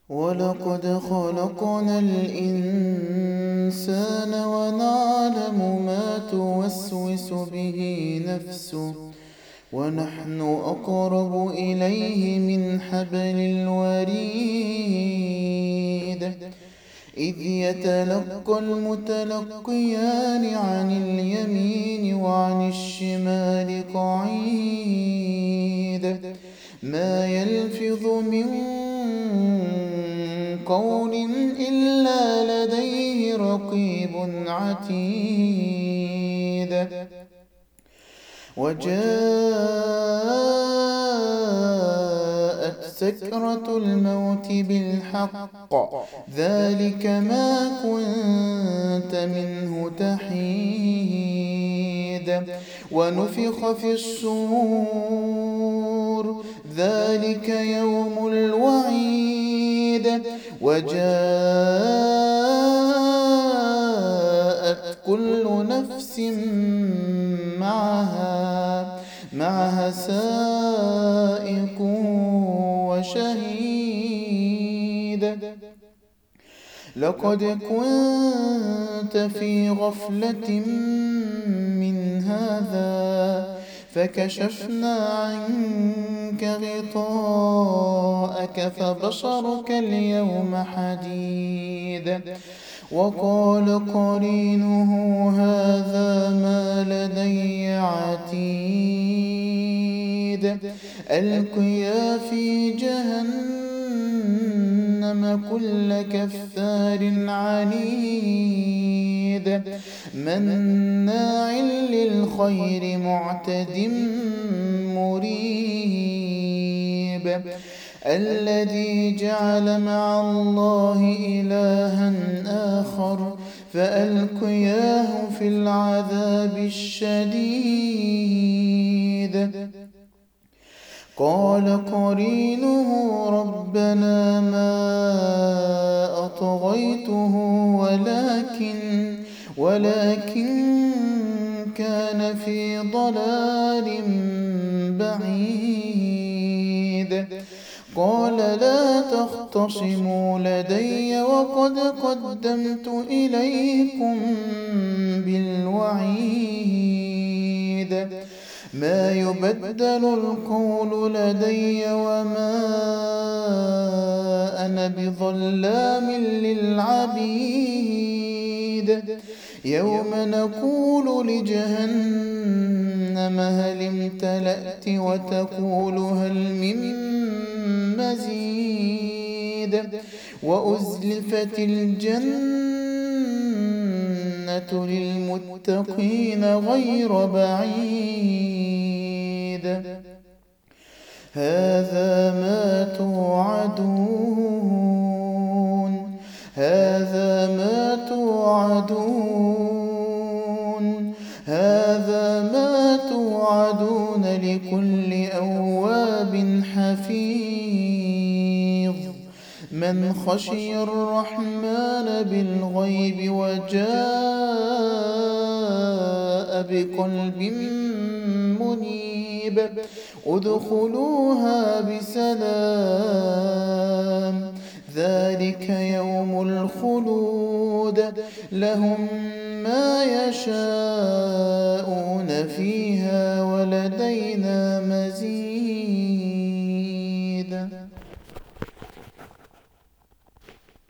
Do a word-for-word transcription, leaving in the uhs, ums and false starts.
ولقد خلقنا الإنسان ونعلم ما توسوس به نفسه ونحن أقرب إليه من حبل الوريد إذ يتلقى المتلقيان عن اليمين وعن الشمال قعيد ما يلفظ من قول إلا لديه رقيب عتيد وجاءت سكرة الموت بالحق ذلك ما كنت منه تحيد ونفخ في الصور ذلك يوم الوعيد وجاءت كل نفس معها معها سائق وشهيد لقد كنت في غفلة من هذا فكشفنا عنك غطاءك فبصرك اليوم حديد وقال قرينه هذا ما لدي عتيد ألقيا في جهنم كل كفار عنيد مناع للخير معتد مريب الذي جعل مع الله إلها آخر فألقياه في العذاب الشديد قال قرينه ربنا ما أطغيته ولكن ولكن كان في ضلال بعيد قال لا تختصموا لدي وقد قدمت إليكم بالوعيد ما يبدل القول لدي وما أنا بظلام للعبيد يوم نقول لجهنم هل امتلأت وتقول هل من مزيد وأزلفت الجنة للمتقين غير بعيد هذا ما توعدون هذا ما توعدون هذا ما توعدون لكل أواب حفيظ من خشي الرحمن بالغيب وجاء بقلب منيب ادخلوها بسلام ذلك يوم الخلود لهم ما يشاءون